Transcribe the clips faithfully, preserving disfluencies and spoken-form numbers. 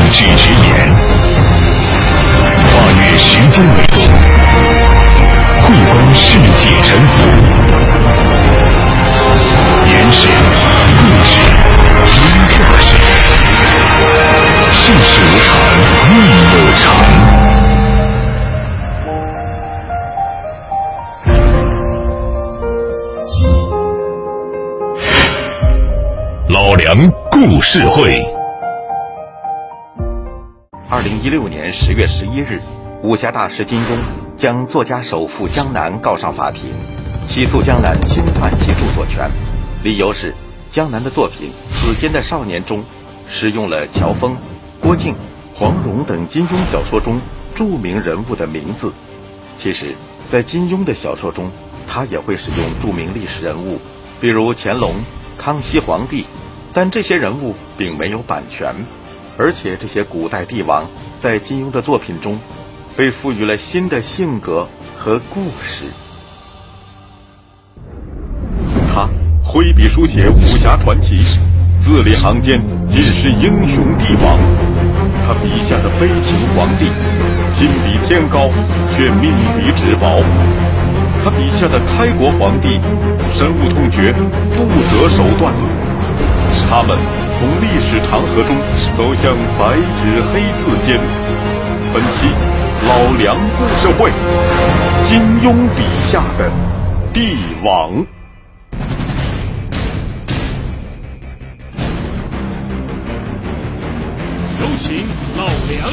举直言，跨越时间维度，汇观世界沉浮，言是故事，天下事，世事无常，命有常。老梁故事会。 二零一六年十月十一日，武侠大师金庸将作家首富江南告上法庭，起诉江南侵犯其著作权，理由是江南的作品《此间的少年》中使用了乔峰、郭靖、黄蓉等金庸小说中著名人物的名字。其实，在金庸的小说中，他也会使用著名历史人物，比如乾隆、康熙皇帝，但这些人物并没有版权，而且这些古代帝王在金庸的作品中被赋予了新的性格和故事。他挥笔书写武侠传奇，字里行间尽是英雄帝王。他笔下的悲情皇帝，心比天高，却命比纸薄。他笔下的开国皇帝，深恶痛绝，不择手段。他们从历史长河中走向白纸黑字间。本期老梁故事会，金庸笔下的帝王。 有请老梁。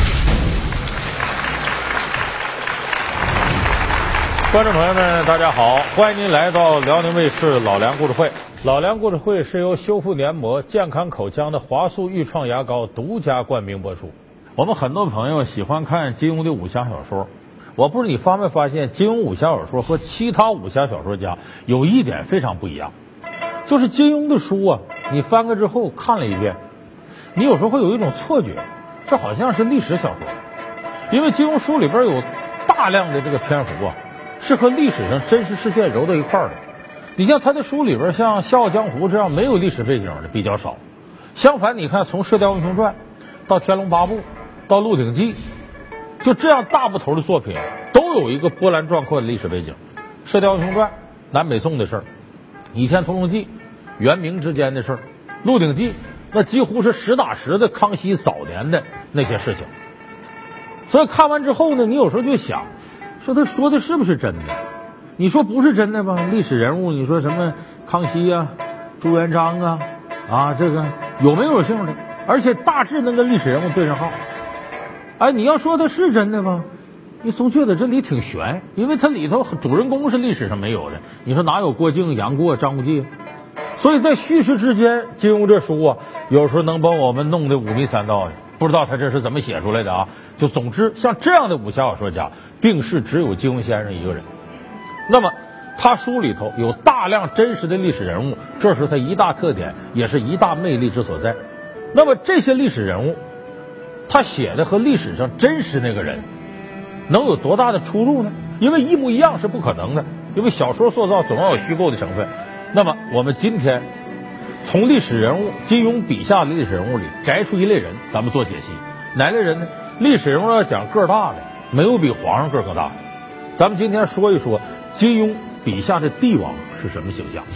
观众朋友们，大家好，欢迎您来到辽宁卫视老梁故事会。老梁故事会是由修复黏膜、健康口腔的华素愈创牙膏独家冠名播出。我们很多朋友喜欢看金庸的武侠小说，我不知道你发没发现，金庸武侠小说和其他武侠小说家有一点非常不一样，就是金庸的书啊，你翻开之后看了一遍，你有时候会有一种错觉，这好像是历史小说，因为金庸书里边有大量的这个篇幅啊，是和历史上真实事件揉到一块儿的。你像他的书里边，像《笑傲江湖》这样没有历史背景的比较少。相反，你看从《射雕英雄传》到《天龙八部》到《鹿鼎记》，就这样大部头的作品都有一个波澜壮阔的历史背景。《射雕英雄传》南北宋的事儿，《倚天屠龙记》元明之间的事儿，《鹿鼎记》那几乎是实打实的康熙早年的那些事情。所以看完之后呢，你有时候就想，说他说的是不是真的？你说不是真的吧？历史人物，你说什么康熙啊、朱元璋啊啊，这个有没有姓的？而且大致能跟历史人物对上号。哎，你要说它是真的吧？你总觉得这里挺悬，因为它里头主人公是历史上没有的。你说哪有郭靖、杨过、张无忌？所以在叙事之间，金庸这书啊，有时候能把我们弄得五迷三道的，不知道他这是怎么写出来的啊？就总之，像这样的武侠小说家，并是只有金庸先生一个人。那么他书里头有大量真实的历史人物，这是他一大特点，也是一大魅力之所在。那么这些历史人物，他写的和历史上真实那个人能有多大的出入呢？因为一模一样是不可能的，因为小说塑造总要有虚构的成分。那么我们今天从历史人物金庸笔下的历史人物里摘出一类人，咱们做解析。哪类人呢？历史人物要讲个儿大的，没有比皇上个儿更大的。咱们今天说一说金庸笔下的帝王是什么形象。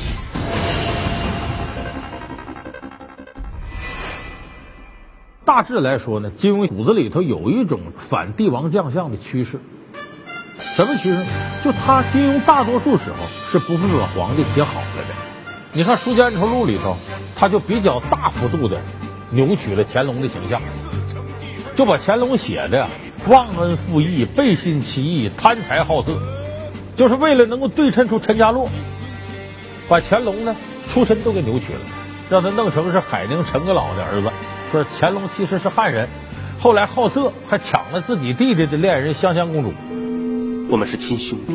大致来说呢，金庸骨子里头有一种反帝王将相的趋势。什么趋势？就他金庸大多数时候是不会把皇帝写好了的。你看《书剑恩仇录》里头，他就比较大幅度的扭曲了乾隆的形象，就把乾隆写的忘恩负义、背信弃义、贪财好色，就是为了能够对衬出陈家洛，把乾隆呢出身都给扭曲了，让他弄成是海宁陈阁老的儿子，说乾隆其实是汉人，后来好色，还抢了自己弟弟的恋人香香公主。 我们是亲兄弟，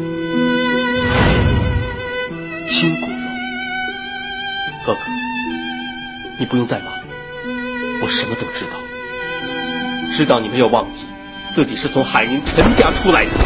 亲骨肉。哥哥，你不用再瞒，我什么都知道，知道你没有忘记自己是从海宁陈家出来的。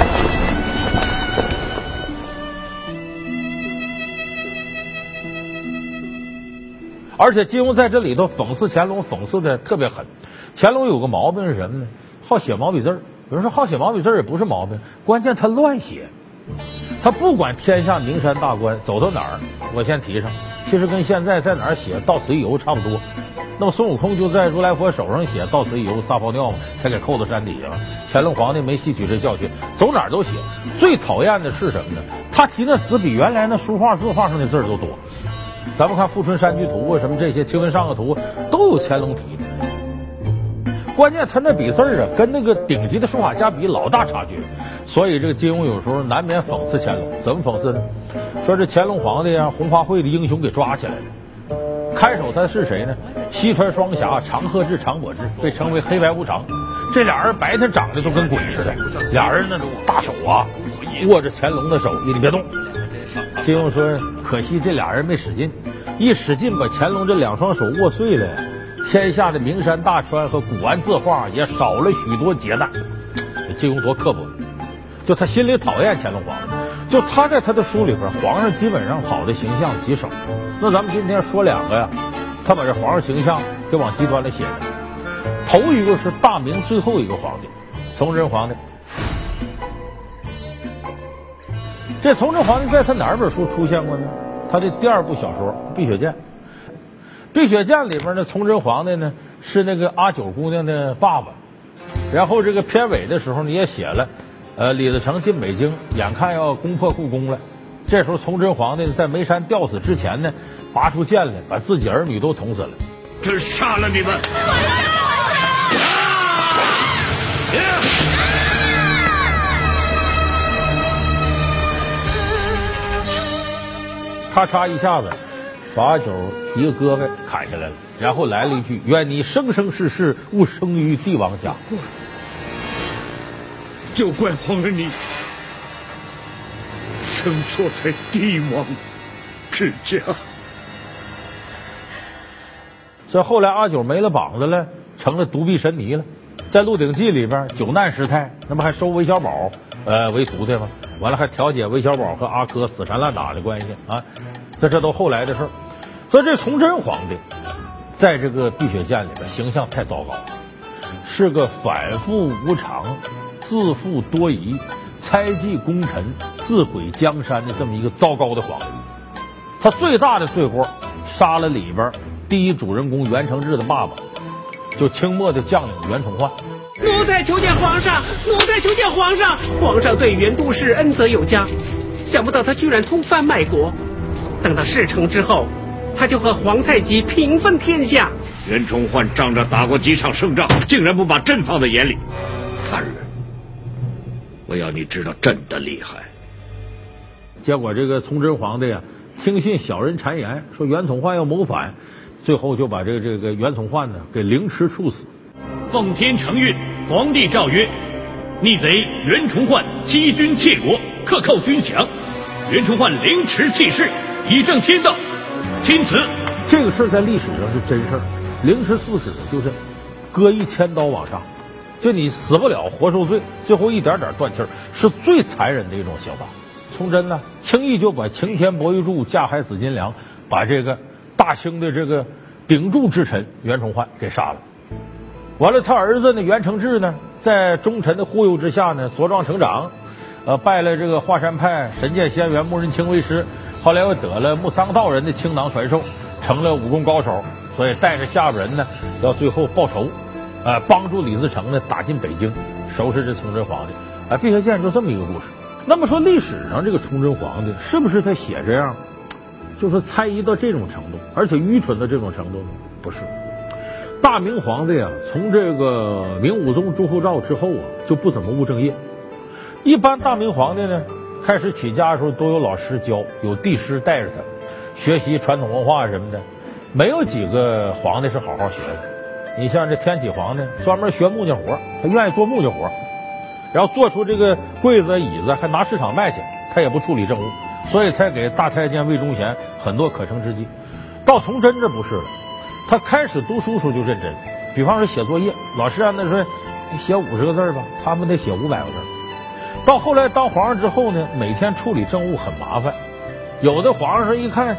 而且金庸在这里头讽刺乾隆，讽刺的特别狠。乾隆有个毛病是什么呢？好写毛笔字儿。有人说好写毛笔字儿也不是毛病，关键他乱写。他不管天下名山大关走到哪儿，我先提上。其实跟现在在哪儿写到此一游差不多。那么孙悟空就在如来佛手上写到此一游撒泡尿嘛，才给扣到山底下了。乾隆皇帝没吸取这教训，走哪儿都写。最讨厌的是什么呢？他提那词比原来那书画字画上的字儿都多。咱们看《富春山居图》啊，什么这些清文上个图都有乾隆题的。关键他那笔字儿啊，跟那个顶级的书法家比老大差距。所以这个金庸有时候难免讽刺乾隆，怎么讽刺呢？说这乾隆皇帝啊，红花会的英雄给抓起来了。看守他是谁呢？西川双侠常鹤志、常柏志，被称为黑白无常。这俩人白天长得都跟鬼似的，俩人呢大手啊握着乾隆的手，你别动。金庸说，可惜这俩人没使劲，一使劲把乾隆这两双手握碎了，天下的名山大川和古玩字画也少了许多劫难。金庸多刻薄，就他心里讨厌乾隆皇帝，就他在他的书里边，皇上基本上好的形象极少。那咱们今天说两个呀，他把这皇上形象给往极端里写的。头一个是大明最后一个皇帝，崇祯皇帝。这崇祯皇帝在他哪本书出现过呢？他的第二部小说《碧血剑》。《碧血剑》里边呢，崇祯皇帝呢是那个阿九姑娘的爸爸。然后这个片尾的时候呢也写了，呃，李自成进北京，眼看要攻破故宫了。这时候崇祯皇帝在眉山吊死之前呢，拔出剑来，把自己儿女都捅死了。 这杀了你们！ 咔嚓一下子把阿九一个胳膊砍下来了，然后来了一句：愿你生生世世勿生于帝王家。 就怪皇上你生错在帝王之家。 这后来阿九没了膀子了，成了独臂神尼了。在《鹿鼎记》里边，九难师太那不还收韦小宝呃为徒弟吗？完了还调解韦小宝和阿珂死缠烂打的关系啊，这这都后来的事儿。所以这崇祯皇帝在这个《碧血剑》里边形象太糟糕，是个反复无常、自负多疑、猜忌功臣、自毁江山的这么一个糟糕的皇帝。他最大的罪过，杀了里边第一主人公袁承志的爸爸，就清末的将领袁崇焕。 奴才求见皇上，奴才求见皇上。皇上对袁都师恩泽有加，想不到他居然通贩卖国。等到事成之后，他就和皇太极平分天下。 袁崇焕仗着打过几场胜仗，竟然不把朕放在眼里。残忍！我要你知道朕的厉害。 结果这个崇祯皇帝啊，听信小人谗言，说袁崇焕要谋反，最后就把这个这个袁崇焕呢给凌迟处死。 奉天承运，皇帝诏曰：逆贼袁崇焕欺君窃国，克扣军饷，袁崇焕凌迟弃市，以正天道。钦此。 这个事儿在历史上是真事儿，凌迟处死就是割一千刀往上，就你死不了，活受罪，最后一点点断气儿，是最残忍的一种刑罚。崇祯呢，轻易就把擎天博玉柱架海紫金梁，把这个大清的这个鼎柱之臣袁崇焕给杀了。完了，他儿子呢袁承志呢，在忠臣的忽悠之下呢，茁壮成长，呃，拜了这个华山派神剑仙元穆仁清为师，后来又得了穆桑道人的青囊传授，成了武功高手，所以带着下边人呢，要最后报仇，呃，帮助李自成呢打进北京，收拾这崇祯皇帝。啊，碧血剑就这么一个故事。那么说历史上这个崇祯皇帝是不是他写这样，就是猜疑到这种程度，而且愚蠢到这种程度呢？不是。大明皇帝啊，从这个明武宗朱厚照之后啊，就不怎么务正业。一般大明皇帝呢，开始起家的时候都有老师教，有帝师带着他学习传统文化什么的，没有几个皇帝是好好学的。你像这天启皇帝，专门学木匠活，他愿意做木匠活，然后做出这个柜子椅子还拿市场卖去，他也不处理政务，所以才给大太监魏忠贤很多可乘之机。到崇祯这不是了，他开始读书时候就认真，比方说写作业，老师让他说你写五十个字吧，他们得写五百个字。到后来当皇上之后呢，每天处理政务很麻烦，有的皇上一看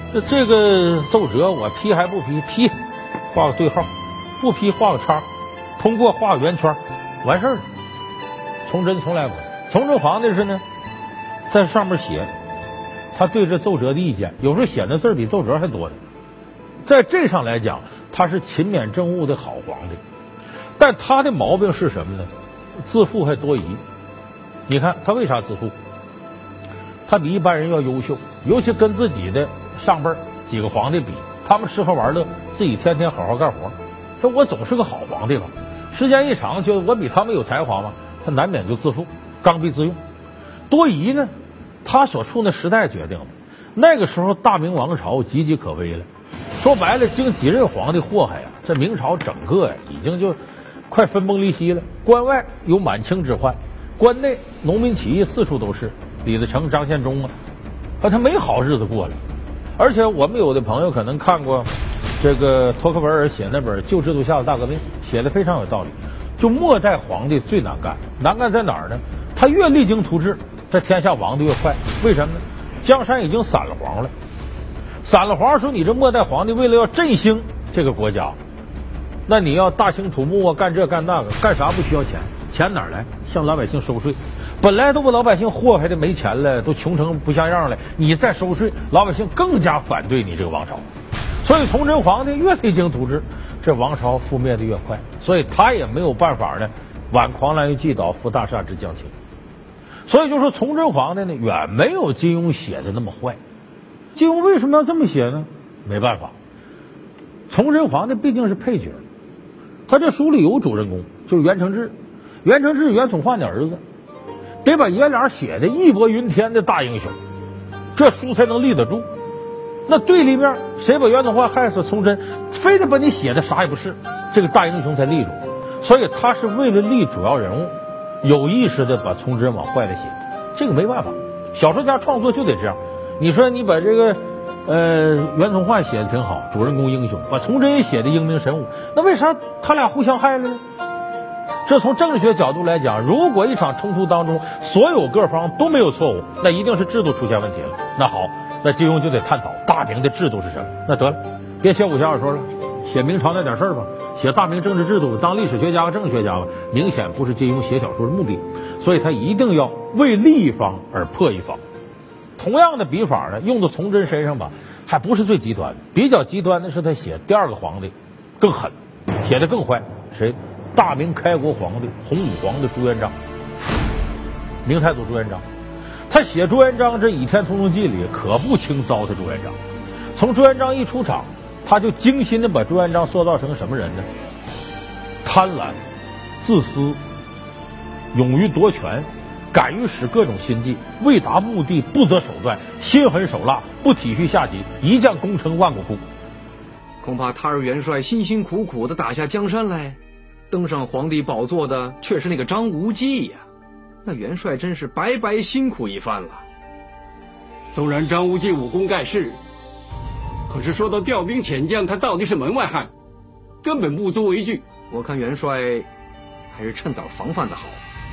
这这个奏折我批还不批？批，画个对号；不批画个叉；通过画个圆圈，完事儿了。崇祯从来不，崇祯皇帝是呢，在上面写他对这奏折的意见，有时候写的字比奏折还多呢。在这上来讲，他是勤勉政务的好皇帝，但他的毛病是什么呢？自负还多疑。你看他为啥自负？他比一般人要优秀，尤其跟自己的上辈几个皇帝比，他们吃喝玩乐，自己天天好好干活。说我总是个好皇帝吧，时间一长，觉得我比他们有才华嘛，他难免就自负、刚愎自用。多疑呢，他所处那时代决定的。那个时候大明王朝岌岌可危了，说白了，经几任皇帝祸害呀，这明朝整个呀已经就快分崩离析了。关外有满清之患，关内农民起义四处都是，李自成、张献忠啊，啊，他没好日子过了。而且我们有的朋友可能看过这个托克维尔写那本《旧制度下的大革命》，写的非常有道理。就末代皇帝最难干，难干在哪儿呢？他越励精图治，这天下亡的越快。为什么呢？江山已经散了皇了，散了皇的时候，你这末代皇帝为了要振兴这个国家，那你要大兴土木啊，干这干那个，干啥不需要钱？钱哪儿来？向老百姓收税。本来都把老百姓祸害的没钱了，都穷成不像样了，你再收税，老百姓更加反对你这个王朝。所以崇祯皇帝越励精图治，这王朝覆灭的越快，所以他也没有办法呢，挽狂澜于既倒，扶大厦之将倾。所以就说崇祯皇帝呢，远没有金庸写的那么坏。金庸为什么要这么写呢？没办法，崇祯皇帝毕竟是配角，他这书里有主人公，就是袁承志。袁承志袁崇焕的儿子，得把爷俩写的义薄云天的大英雄，这书才能立得住。那对立面谁把袁崇焕害死，崇祯非得把你写的啥也不是，这个大英雄才立住。所以他是为了立主要人物，有意识的把崇祯往坏了写，这个没办法，小说家创作就得这样。你说你把这个呃袁崇焕写的挺好，主人公英雄，把崇祯也写的英明神武，那为啥他俩互相害了呢？这从政治学角度来讲，如果一场冲突当中所有各方都没有错误，那一定是制度出现问题了。那好，那金庸就得探讨大明的制度是什么。那得了，别写武侠小说了，写明朝那点事儿吧，写大明政治制度，当历史学家和政治学家吧，明显不是金庸写小说的目的。所以他一定要为立一方而破一方。同样的笔法呢，用到崇祯身上吧，还不是最极端的。比较极端的是他写第二个皇帝更狠，写的更坏。谁？大明开国皇帝洪武皇的朱元璋，明太祖朱元璋。他写朱元璋这《倚天屠龙记》里可不轻糟蹋朱元璋。从朱元璋一出场，他就精心的把朱元璋塑造成什么人呢？贪婪、自私、勇于夺权，敢于使各种心计，为达目的不择手段，心狠手辣，不体恤下级，一将功成万骨枯。 恐怕他日元帅辛辛苦苦的打下江山来，登上皇帝宝座的却是那个张无忌呀、啊！那元帅真是白白辛苦一番了。 纵然张无忌武功盖世，可是说到调兵遣将，他到底是门外汉，根本不足为惧。 我看元帅还是趁早防范的好。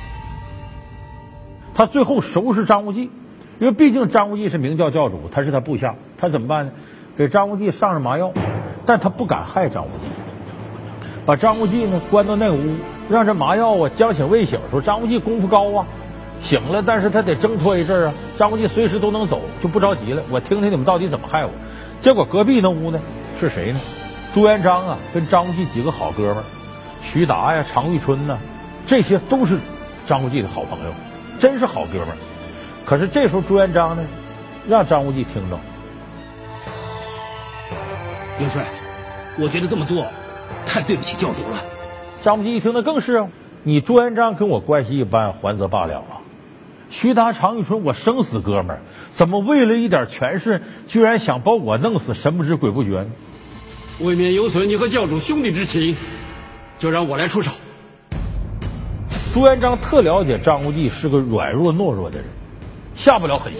他最后收拾张无忌，因为毕竟张无忌是明教教主，他是他部下，他怎么办呢？给张无忌上上麻药，但他不敢害张无忌，把张无忌呢关到那个屋，让这麻药啊将醒未醒。说张无忌功夫高啊，醒了，但是他得挣脱一阵啊。张无忌随时都能走，就不着急了。我听听你们到底怎么害我。结果隔壁那屋呢是谁呢？朱元璋啊，跟张无忌几个好哥们儿，徐达呀、常遇春呢，这些都是张无忌的好朋友，真是好哥们儿。可是这时候朱元璋呢，让张无忌听着。 元帅，我觉得这么做太对不起教主了。 张无忌一听，那更是啊，你朱元璋跟我关系一般，还则罢了啊。徐达、常遇春，我生死哥们儿，怎么为了一点权势，居然想把我弄死，神不知鬼不觉呢？ 未免有损你和教主兄弟之情，就让我来出手。 朱元璋特了解张无忌是个软弱懦弱的人，下不了狠心。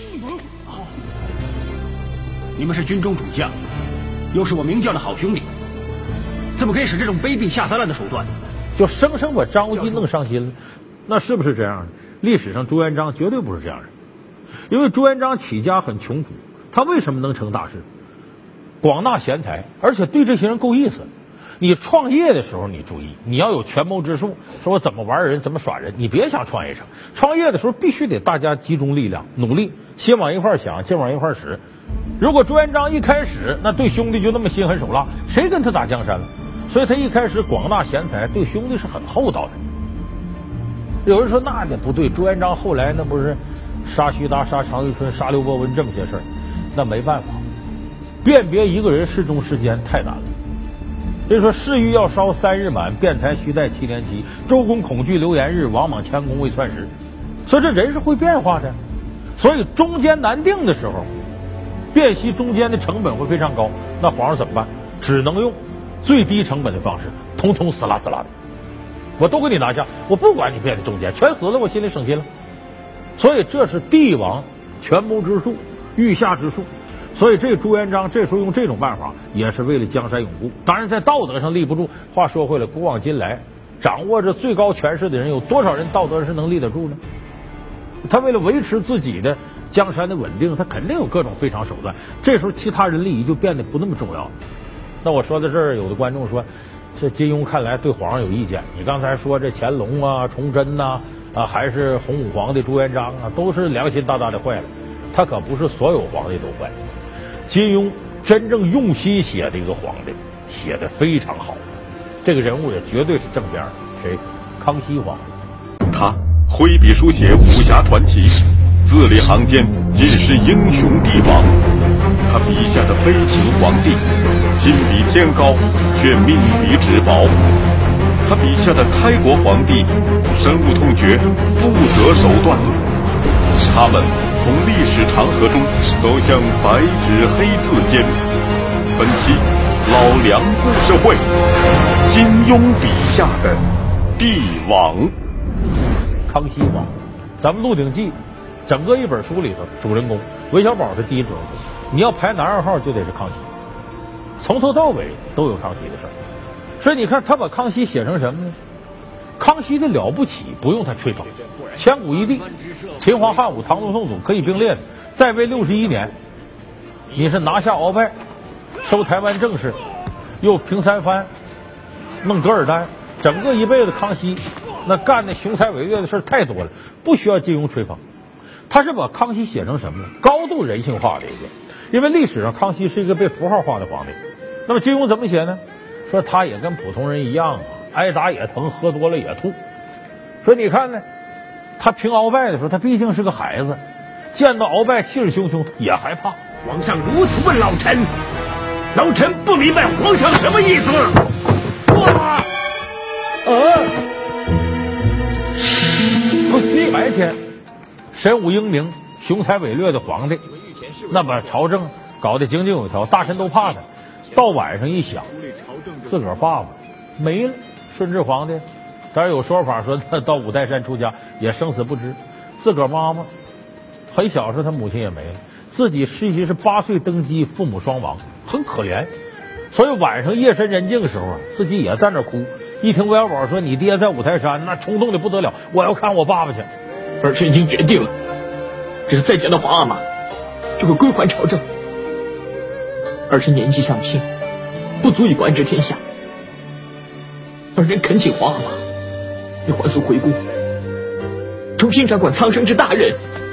你们是军中主将，又是我明教的好兄弟，怎么可以使这种卑鄙下三滥的手段？ 就生生把张无忌弄伤心了，那是不是这样的？历史上朱元璋绝对不是这样的，因为朱元璋起家很穷苦， 他为什么能成大事？广纳贤才，而且对这些人够意思。你创业的时候，你注意，你要有权谋之术，说我怎么玩人，怎么耍人，你别想创业成。创业的时候必须得大家集中力量，努力，心往一块想，劲往一块使。如果朱元璋一开始那对兄弟就那么心狠手辣，谁跟他打江山了？所以他一开始广纳贤才，对兄弟是很厚道的。有人说那也不对，朱元璋后来那不是杀徐达、杀常遇春、杀刘伯温这么些事儿，那没办法，辨别一个人是忠是奸太难了。所以说，誓欲要烧三日满，辩才须待七年期。周公恐惧流言日，王莽谦恭未篡时。所以这人是会变化的，所以中间难定的时候，辨析中间的成本会非常高。那皇上怎么办？只能用最低成本的方式，统统死啦死啦的，我都给你拿下，我不管你变的中间，全死了，我心里省心了。所以这是帝王权谋之术、御下之术。所以这朱元璋这时候用这种办法，也是为了江山永固。当然在道德上立不住。话说回来，古往今来，掌握着最高权势的人，有多少人道德是能立得住呢？他为了维持自己的江山的稳定，他肯定有各种非常手段。这时候其他人利益就变得不那么重要。那我说到这儿，有的观众说，这金庸看来对皇上有意见。你刚才说这乾隆啊、崇祯呐、啊，啊，还是洪武皇帝朱元璋啊，都是良心大大的坏了。他可不是所有皇帝都坏。金庸真正用心写的一个皇帝，写得非常好。这个人物也绝对是正边。谁？康熙皇帝。 他挥笔书写武侠传奇，字里行间尽是英雄帝王。他笔下的悲情皇帝，心比天高，却命比纸薄。他笔下的开国皇帝，深恶痛绝，不择手段。他们从历史长河中走向白纸黑字间。本期老梁故事会，金庸笔下的帝王。 康熙皇，咱们《鹿鼎记》整个一本书里头，主人公韦小宝是第一主人公。你要排男二号，就得是康熙，从头到尾都有康熙的事儿。所以你看，他把康熙写成什么呢？康熙的了不起，不用他吹捧，千古一帝，秦皇汉武唐宗宋祖可以并列的。在位六十一年，你是拿下鳌拜，收台湾政事，又平三藩，弄噶尔丹，整个一辈子康熙那干的雄才伟略的事太多了，不需要金庸吹捧。他是把康熙写成什么呢？高度人性化的一个。因为历史上康熙是一个被符号化的皇帝。那么金庸怎么写呢？说他也跟普通人一样啊，挨打也疼，喝多了也吐。所以你看呢，他平鳌拜的时候，他毕竟是个孩子，见到鳌拜气势汹汹也害怕。 皇上如此问老臣，老臣不明白皇上什么意思。哇！ 呃，白天神武英明、雄才伟略的皇帝，那把朝政搞得井井有条，大臣都怕他。到晚上一想，自个儿爸爸没了，顺治皇帝，当然有说法说他到五台山出家也生死不知。自个儿妈妈很小时候他母亲也没了，自己实际是八岁登基，父母双亡，很可怜。所以晚上夜深人静的时候啊，自己也在那哭。一听韦小宝说你爹在五台山，那冲动的不得了，我要看我爸爸去。 儿臣已经决定了，只是再见到皇阿玛，就会归还朝政。儿臣年纪尚轻，不足以管治天下。儿臣恳请皇阿玛以还俗回宫，重新掌管苍生之大任。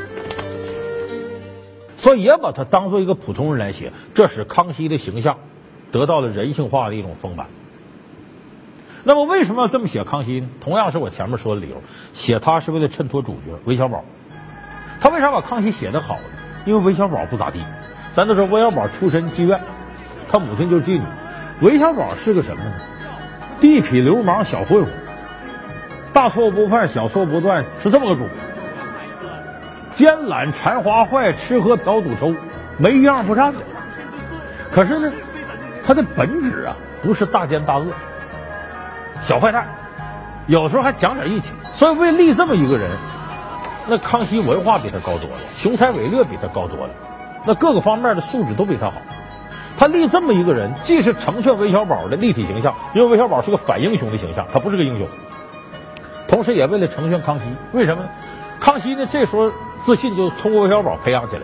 所以也把他当做一个普通人来写，这使康熙的形象得到了人性化的一种丰满。那么为什么要这么写康熙呢？同样是我前面说的理由，写他是为了衬托主角韦小宝。他为啥把康熙写得好呢？因为韦小宝不咋地。咱都说韦小宝出身妓院，他母亲就是妓女。韦小宝是个什么呢？地痞流氓小混混，大错不犯，小错不断，是这么个主。奸懒馋花坏，吃喝嫖赌抽，没一样不占的。可是呢，他的本质啊，不是大奸大恶，小坏蛋，有时候还讲点义气。所以为立这么一个人，那康熙文化比他高多了，雄才伟略比他高多了，那各个方面的素质都比他好。他立这么一个人，既是成全韦小宝的立体形象，因为韦小宝是个反英雄的形象，他不是个英雄，同时也为了成全康熙。为什么呢？康熙呢这时候自信就通过韦小宝培养起来了。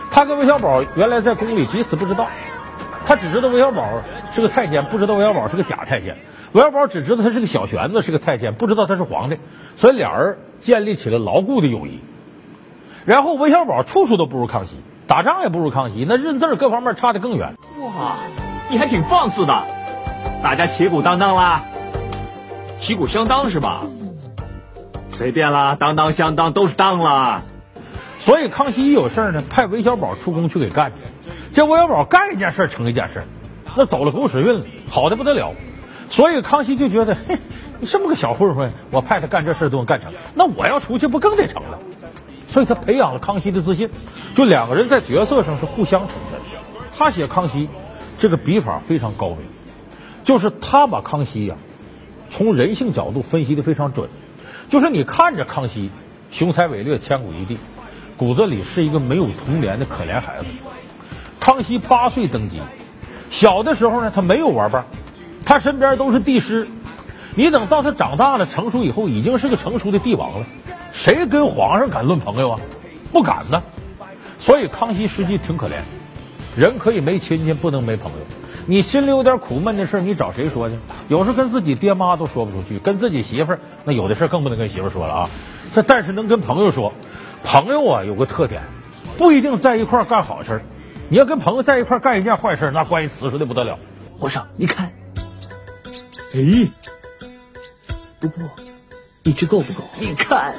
他跟韦小宝原来在宫里彼此不知道，他只知道韦小宝是个太监，不知道韦小宝是个假太监。韦小宝只知道他是个小玄子，是个太监，不知道他是皇帝，所以俩人建立起了牢固的友谊。然后韦小宝处处都不如康熙，打仗也不如康熙，那认字各方面差得更远。 哇，你还挺放肆的，大家旗鼓当当啦，旗鼓相当是吧？随便啦，当当相当都是当啦。 所以康熙一有事呢，派韦小宝出宫去给干去。这韦小宝干一件事成一件事，那走了狗屎运了，好的不得了。所以康熙就觉得，嘿，你这么个小混混，我派他干这事都能干成，那我要出去不更得成了？所以他培养了康熙的自信，就两个人在角色上是互相承认。他写康熙这个笔法非常高明，就是他把康熙呀、啊、从人性角度分析的非常准。就是你看着康熙雄才伟略、千古一帝，骨子里是一个没有童年的可怜孩子。康熙八岁登基，小的时候呢，他没有玩伴，他身边都是帝师。你等到他长大了、成熟以后，已经是个成熟的帝王了。谁跟皇上敢论朋友啊？不敢呢。所以康熙实际挺可怜，人可以没亲戚，不能没朋友。你心里有点苦闷的事，你找谁说去？有时跟自己爹妈都说不出去，跟自己媳妇儿，那有的事更不能跟媳妇儿说了啊。这但是能跟朋友说。朋友啊，有个特点，不一定在一块干好事。你要跟朋友在一块干一件坏事，那关系瓷实的不得了。 皇上，你看，哎，不过一只够不够？你看，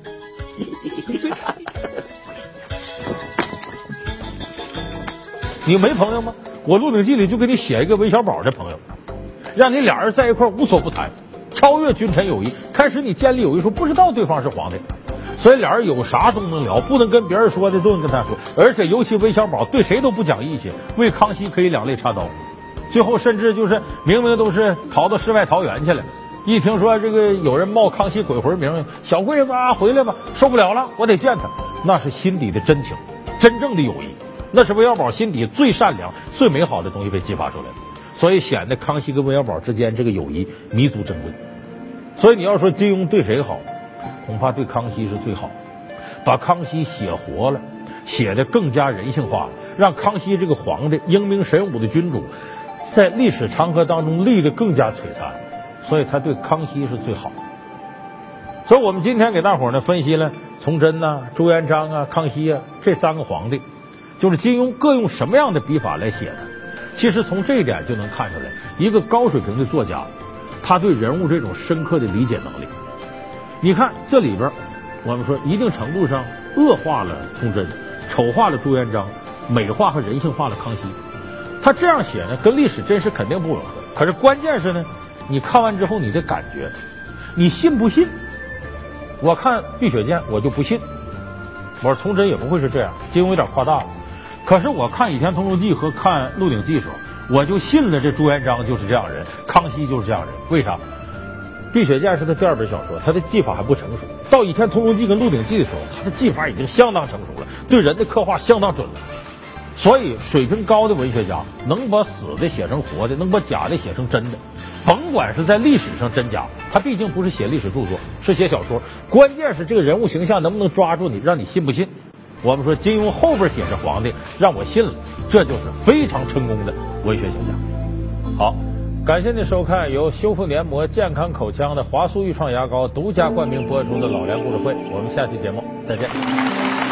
你没朋友吗？我《鹿鼎记》里就给你写一个韦小宝的朋友，让你俩人在一块无所不谈，超越君臣友谊。开始你建立友谊时候不知道对方是皇帝，所以俩人有啥都能聊，不能跟别人说的都能跟他说。而且尤其韦小宝对谁都不讲义气，为康熙可以两肋插刀。最后甚至就是明明都是逃到世外桃源去了，一听说这个有人冒康熙鬼魂名，小贵子啊回来吧，受不了了，我得见他。那是心底的真情，真正的友谊，那是韦小宝心底最善良、最美好的东西被激发出来的，所以显得康熙跟韦小宝之间这个友谊弥足珍贵。所以你要说金庸对谁好，恐怕对康熙是最好，把康熙写活了，写得更加人性化了，让康熙这个皇帝英明神武的君主在历史长河当中立得更加璀璨，所以他对康熙是最好。所以我们今天给大伙呢分析了崇祯呐、朱元璋啊、康熙啊这三个皇帝，就是金庸各用什么样的笔法来写的。其实从这一点就能看出来，一个高水平的作家，他对人物这种深刻的理解能力。你看这里边，我们说一定程度上恶化了崇祯，丑化了朱元璋，美化和人性化了康熙。他这样写呢，跟历史真实肯定不吻合。可是关键是呢，你看完之后你的感觉，你信不信？我看《碧血剑》我就不信，我说崇祯也不会是这样，金庸有点夸大了。可是我看《倚天屠龙记》和看《鹿鼎记》的时候，我就信了这朱元璋就是这样人，康熙就是这样人。为啥？《碧血剑》是他第二本小说，他的技法还不成熟。到《倚天屠龙记》跟《鹿鼎记》的时候，他的技法已经相当成熟了，对人的刻画相当准了。所以水平高的文学家能把死的写成活的，能把假的写成真的，甭管是在历史上真假，他毕竟不是写历史著作，是写小说。关键是这个人物形象能不能抓住你，让你信不信。我们说金庸后边写着皇帝，让我信了，这就是非常成功的文学形象。好，感谢您收看由修复黏膜健康口腔的华素愈创牙膏独家冠名播出的老梁故事会，我们下期节目再见。